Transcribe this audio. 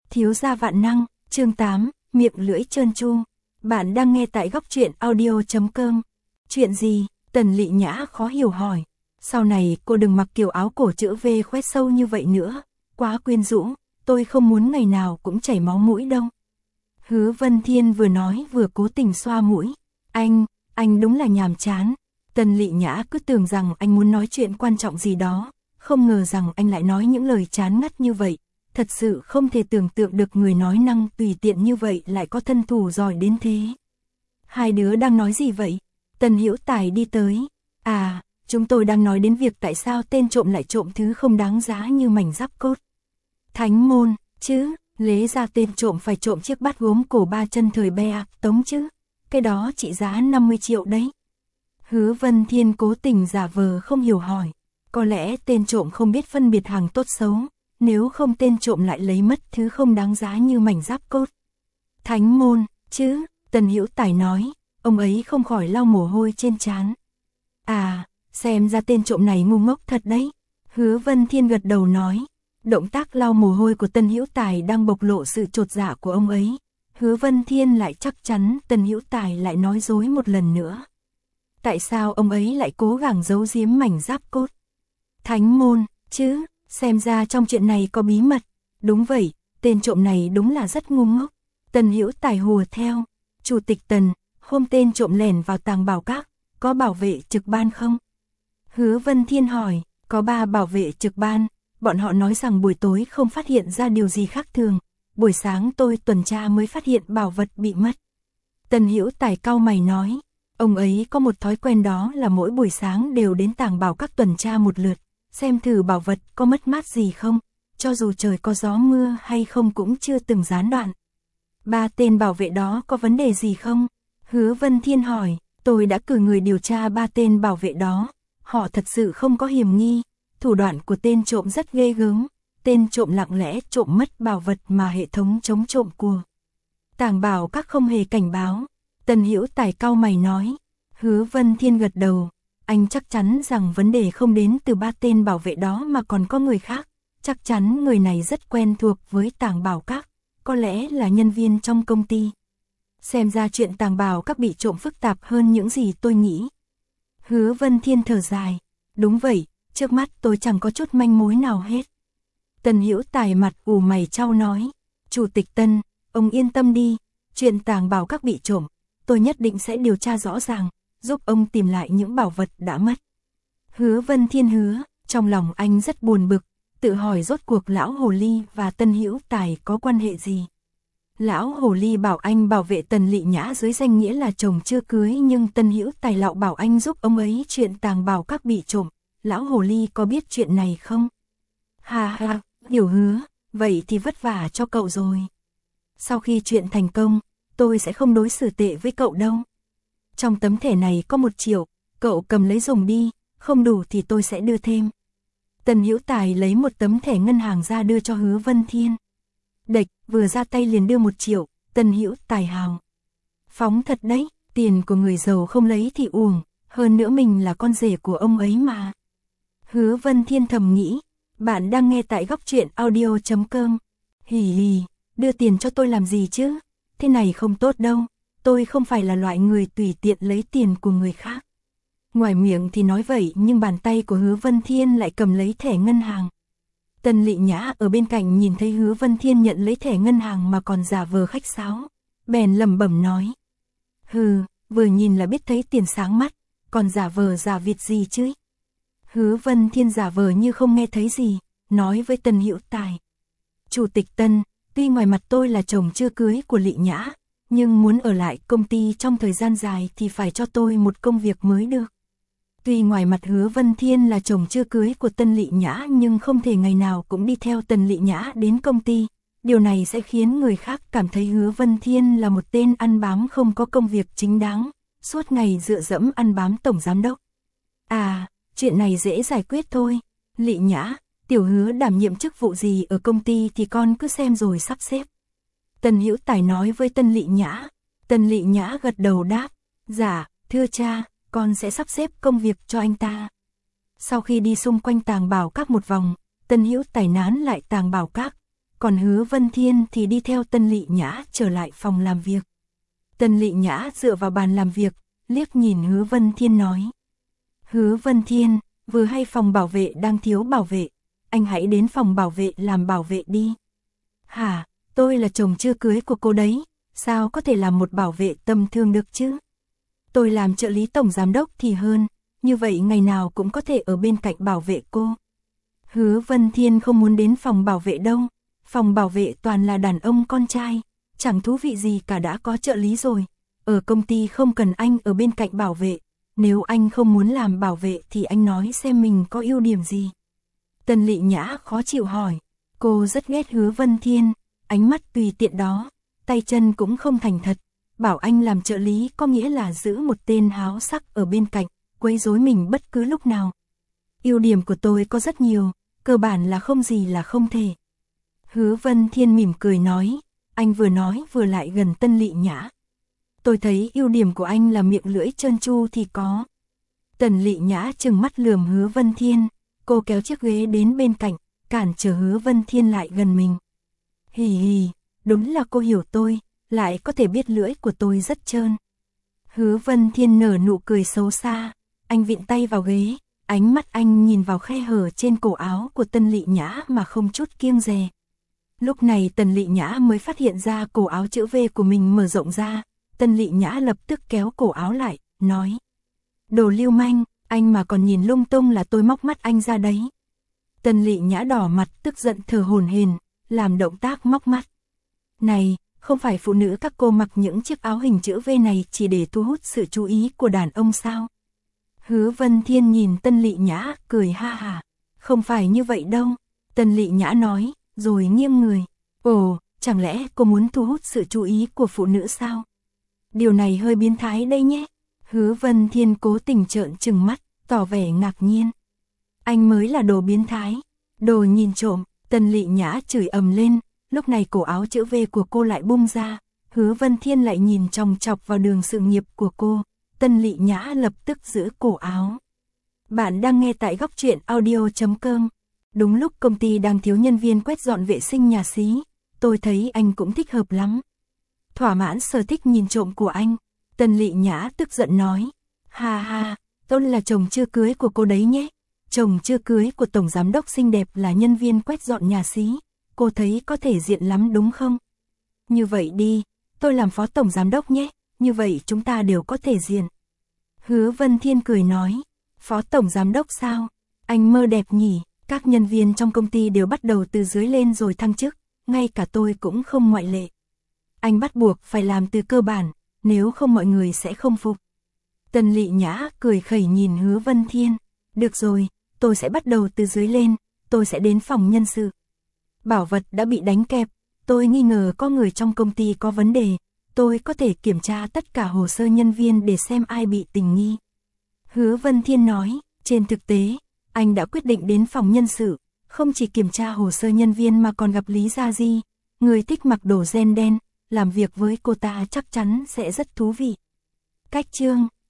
Thiếu gia vạn năng, chương 8, miệng lưỡi trơn tru. Bạn đang nghe tại góc truyện audio.com. Chuyện gì? Tần Lị Nhã khó hiểu hỏi. Sau này cô đừng mặc kiểu áo cổ chữ V khoét sâu như vậy nữa. Quá quyến rũ, tôi không muốn ngày nào cũng chảy máu mũi đâu. Hứa Vân Thiên vừa nói vừa cố tình xoa mũi. Anh đúng là nhàm chán. Tần Lị Nhã cứ tưởng rằng anh muốn nói chuyện quan trọng gì đó. Không ngờ rằng anh lại nói những lời chán ngắt như vậy. Thật sự không thể tưởng tượng được người nói năng tùy tiện như vậy lại có thân thủ giỏi đến thế. Hai đứa đang nói gì vậy? Tần Hữu Tài đi tới. À, chúng tôi đang nói đến việc tại sao tên trộm lại trộm thứ không đáng giá như mảnh giáp cốt. Thánh môn, chứ, lẽ ra tên trộm phải trộm chiếc bát gốm cổ ba chân thời Be Tống chứ. Cái đó trị giá 50 triệu đấy. Hứa Vân Thiên cố tình giả vờ không hiểu hỏi. Có lẽ tên trộm không biết phân biệt hàng tốt xấu. Nếu không tên trộm lại lấy mất thứ không đáng giá như mảnh giáp cốt. Thánh môn, chứ, Tần Hữu Tài nói, ông ấy không khỏi lau mồ hôi trên trán. À, xem ra tên trộm này ngu ngốc thật đấy. Hứa Vân Thiên gật đầu nói, động tác lau mồ hôi của Tần Hữu Tài đang bộc lộ sự chột dạ của ông ấy. Hứa Vân Thiên lại chắc chắn Tần Hữu Tài lại nói dối một lần nữa. Tại sao ông ấy lại cố gắng giấu giếm mảnh giáp cốt? Thánh môn, chứ, xem ra trong chuyện này có bí mật. Đúng vậy, tên trộm này đúng là rất ngu ngốc. Tần Hữu Tài hùa theo. Chủ tịch Tần, hôm tên trộm lẻn vào Tàng Bảo Các, có bảo vệ trực ban không? Hứa Vân Thiên hỏi, có 3 bảo vệ trực ban. Bọn họ nói rằng buổi tối không phát hiện ra điều gì khác thường. Buổi sáng tôi tuần tra mới phát hiện bảo vật bị mất. Tần Hữu Tài cau mày nói, ông ấy có một thói quen đó là mỗi buổi sáng đều đến Tàng Bảo Các tuần tra một lượt. Xem thử bảo vật có mất mát gì không, cho dù trời có gió mưa hay không cũng chưa từng gián đoạn. 3 tên bảo vệ đó có vấn đề gì không? Hứa Vân Thiên hỏi, tôi đã cử người điều tra 3 tên bảo vệ đó, họ thật sự không có hiểm nghi, thủ đoạn của tên trộm rất ghê gớm, tên trộm lặng lẽ trộm mất bảo vật mà hệ thống chống trộm của Tàng Bảo Các không hề cảnh báo. Tần Hữu Tài cau mày nói. Hứa Vân Thiên gật đầu. Anh chắc chắn rằng vấn đề không đến từ 3 tên bảo vệ đó mà còn có người khác. Chắc chắn người này rất quen thuộc với Tàng Bảo Các, có lẽ là nhân viên trong công ty. Xem ra chuyện Tàng Bảo Các bị trộm phức tạp hơn những gì tôi nghĩ. Hứa Vân Thiên thở dài. Đúng vậy, trước mắt tôi chẳng có chút manh mối nào hết. Tần Hữu Tài mặt ủ mày chau nói. Chủ tịch Tần, ông yên tâm đi, chuyện Tàng Bảo Các bị trộm, tôi nhất định sẽ điều tra rõ ràng, giúp ông tìm lại những bảo vật đã mất. Hứa Vân Thiên hứa, trong lòng anh rất buồn bực, tự hỏi rốt cuộc lão hồ ly và Tần Hữu Tài có quan hệ gì. Lão hồ ly bảo anh bảo vệ Tần Lị Nhã dưới danh nghĩa là chồng chưa cưới, nhưng Tần Hữu Tài lạo bảo anh giúp ông ấy chuyện Tàng Bảo Các bị trộm. Lão hồ ly có biết chuyện này không? Ha ha, hiểu hứa, vậy thì vất vả cho cậu rồi. Sau khi chuyện thành công, tôi sẽ không đối xử tệ với cậu đâu. Trong tấm thẻ này có 1 triệu, cậu cầm lấy dùng đi, không đủ thì tôi sẽ đưa thêm. Tần Hữu Tài lấy một tấm thẻ ngân hàng ra đưa cho Hứa Vân Thiên. Đệch, vừa ra tay liền đưa 1 triệu, Tần Hữu Tài hào phóng thật đấy, tiền của người giàu không lấy thì uổng, hơn nữa mình là con rể của ông ấy mà. Hứa Vân Thiên thầm nghĩ, bạn đang nghe tại góc truyện audio.com. Hì hì, đưa tiền cho tôi làm gì chứ, thế này không tốt đâu. Tôi không phải là loại người tùy tiện lấy tiền của người khác. Ngoài miệng thì nói vậy nhưng bàn tay của Hứa Vân Thiên lại cầm lấy thẻ ngân hàng. Tần Lị Nhã ở bên cạnh nhìn thấy Hứa Vân Thiên nhận lấy thẻ ngân hàng mà còn giả vờ khách sáo. Bèn lẩm bẩm nói. Hừ, vừa nhìn là biết thấy tiền sáng mắt, còn giả vờ giả vịt gì chứ. Hứa Vân Thiên giả vờ như không nghe thấy gì, nói với Tần Hữu Tài. Chủ tịch Tần, tuy ngoài mặt tôi là chồng chưa cưới của Lị Nhã, nhưng muốn ở lại công ty trong thời gian dài thì phải cho tôi một công việc mới được. Tuy ngoài mặt Hứa Vân Thiên là chồng chưa cưới của Tần Lị Nhã nhưng không thể ngày nào cũng đi theo Tần Lị Nhã đến công ty. Điều này sẽ khiến người khác cảm thấy Hứa Vân Thiên là một tên ăn bám không có công việc chính đáng, suốt ngày dựa dẫm ăn bám tổng giám đốc. À, chuyện này dễ giải quyết thôi. Lị Nhã, tiểu Hứa đảm nhiệm chức vụ gì ở công ty thì con cứ xem rồi sắp xếp. Tần Hữu Tài nói với Tần Lị Nhã. Tần Lị Nhã gật đầu đáp. Dạ, thưa cha, con sẽ sắp xếp công việc cho anh ta. Sau khi đi xung quanh Tàng Bảo Các một vòng, Tần Hữu Tài nán lại Tàng Bảo Các. còn Hứa Vân Thiên thì đi theo Tân Lị Nhã trở lại phòng làm việc. Tân Lị Nhã dựa vào bàn làm việc, liếc nhìn Hứa Vân Thiên nói. Hứa Vân Thiên, vừa hay phòng bảo vệ đang thiếu bảo vệ, anh hãy đến phòng bảo vệ làm bảo vệ đi. Hả, tôi là chồng chưa cưới của cô đấy, sao có thể làm một bảo vệ tầm thường được chứ? Tôi làm trợ lý tổng giám đốc thì hơn, như vậy ngày nào cũng có thể ở bên cạnh bảo vệ cô. Hứa Vân Thiên không muốn đến phòng bảo vệ đâu, phòng bảo vệ toàn là đàn ông con trai, chẳng thú vị gì cả, đã có trợ lý rồi. Ở công ty không cần anh ở bên cạnh bảo vệ, nếu anh không muốn làm bảo vệ thì anh nói xem mình có ưu điểm gì. Tân Lị Nhã khó chịu hỏi, cô rất ghét Hứa Vân Thiên, ánh mắt tùy tiện đó, tay chân cũng không thành thật, bảo anh làm trợ lý có nghĩa là giữ một tên háo sắc ở bên cạnh, quấy rối mình bất cứ lúc nào. Ưu điểm của tôi có rất nhiều, cơ bản là không gì là không thể. Hứa Vân Thiên mỉm cười nói, anh vừa nói vừa lại gần Tân Lị Nhã. Tôi thấy ưu điểm của anh là miệng lưỡi trơn tru thì có. Tân Lị Nhã trừng mắt lườm Hứa Vân Thiên, cô kéo chiếc ghế đến bên cạnh, cản trở Hứa Vân Thiên lại gần mình. Hì hì, đúng là cô hiểu tôi, lại có thể biết lưỡi của tôi rất trơn. Hứa Vân Thiên nở nụ cười xấu xa, anh vịn tay vào ghế, ánh mắt anh nhìn vào khe hở trên cổ áo của Tân Lị Nhã mà không chút kiêng dè. Lúc này Tân Lị Nhã mới phát hiện ra cổ áo chữ V của mình mở rộng ra, Tân Lị Nhã lập tức kéo cổ áo lại, nói. Đồ lưu manh, anh mà còn nhìn lung tung là tôi móc mắt anh ra đấy. Tân Lị Nhã đỏ mặt tức giận thở hổn hển, làm động tác móc mắt. Này, không phải phụ nữ các cô mặc những chiếc áo hình chữ V này chỉ để thu hút sự chú ý của đàn ông sao? Hứa Vân Thiên nhìn Tân Lị Nhã cười ha hả. Không phải như vậy đâu, Tân Lị Nhã nói, rồi nghiêng người. Ồ, chẳng lẽ cô muốn thu hút sự chú ý của phụ nữ sao? Điều này hơi biến thái đây nhé. Hứa Vân Thiên cố tình trợn trừng mắt, tỏ vẻ ngạc nhiên. Anh mới là đồ biến thái, đồ nhìn trộm. Tân Lị Nhã chửi ầm lên, lúc này cổ áo chữ V của cô lại bung ra. Hứa Vân Thiên lại nhìn chòng chọc vào đường sự nghiệp của cô. Tân Lị Nhã lập tức giữ cổ áo. Bạn đang nghe tại góc truyện audio.com. Đúng lúc công ty đang thiếu nhân viên quét dọn vệ sinh nhà xí, tôi thấy anh cũng thích hợp lắm. Thỏa mãn sở thích nhìn trộm của anh, Tân Lị Nhã tức giận nói. Ha ha, tôi là chồng chưa cưới của cô đấy nhé. Chồng chưa cưới của tổng giám đốc xinh đẹp là nhân viên quét dọn nhà xí, cô thấy có thể diện lắm đúng không? Như vậy đi, tôi làm phó tổng giám đốc nhé, như vậy chúng ta đều có thể diện. Hứa Vân Thiên cười nói, phó tổng giám đốc sao? Anh mơ đẹp nhỉ, các nhân viên trong công ty đều bắt đầu từ dưới lên rồi thăng chức, ngay cả tôi cũng không ngoại lệ. Anh bắt buộc phải làm từ cơ bản, nếu không mọi người sẽ không phục. Tân Lị Nhã cười khẩy nhìn Hứa Vân Thiên, được rồi, tôi sẽ bắt đầu từ dưới lên, tôi sẽ đến phòng nhân sự. Bảo vật đã bị đánh kẹp, tôi nghi ngờ có người trong công ty có vấn đề, tôi có thể kiểm tra tất cả hồ sơ nhân viên để xem ai bị tình nghi. Hứa Vân Thiên nói, trên thực tế, anh đã quyết định đến phòng nhân sự, không chỉ kiểm tra hồ sơ nhân viên mà còn gặp Lý Gia Di, người thích mặc đồ ren đen, làm việc với cô ta chắc chắn sẽ rất thú vị. Cách chương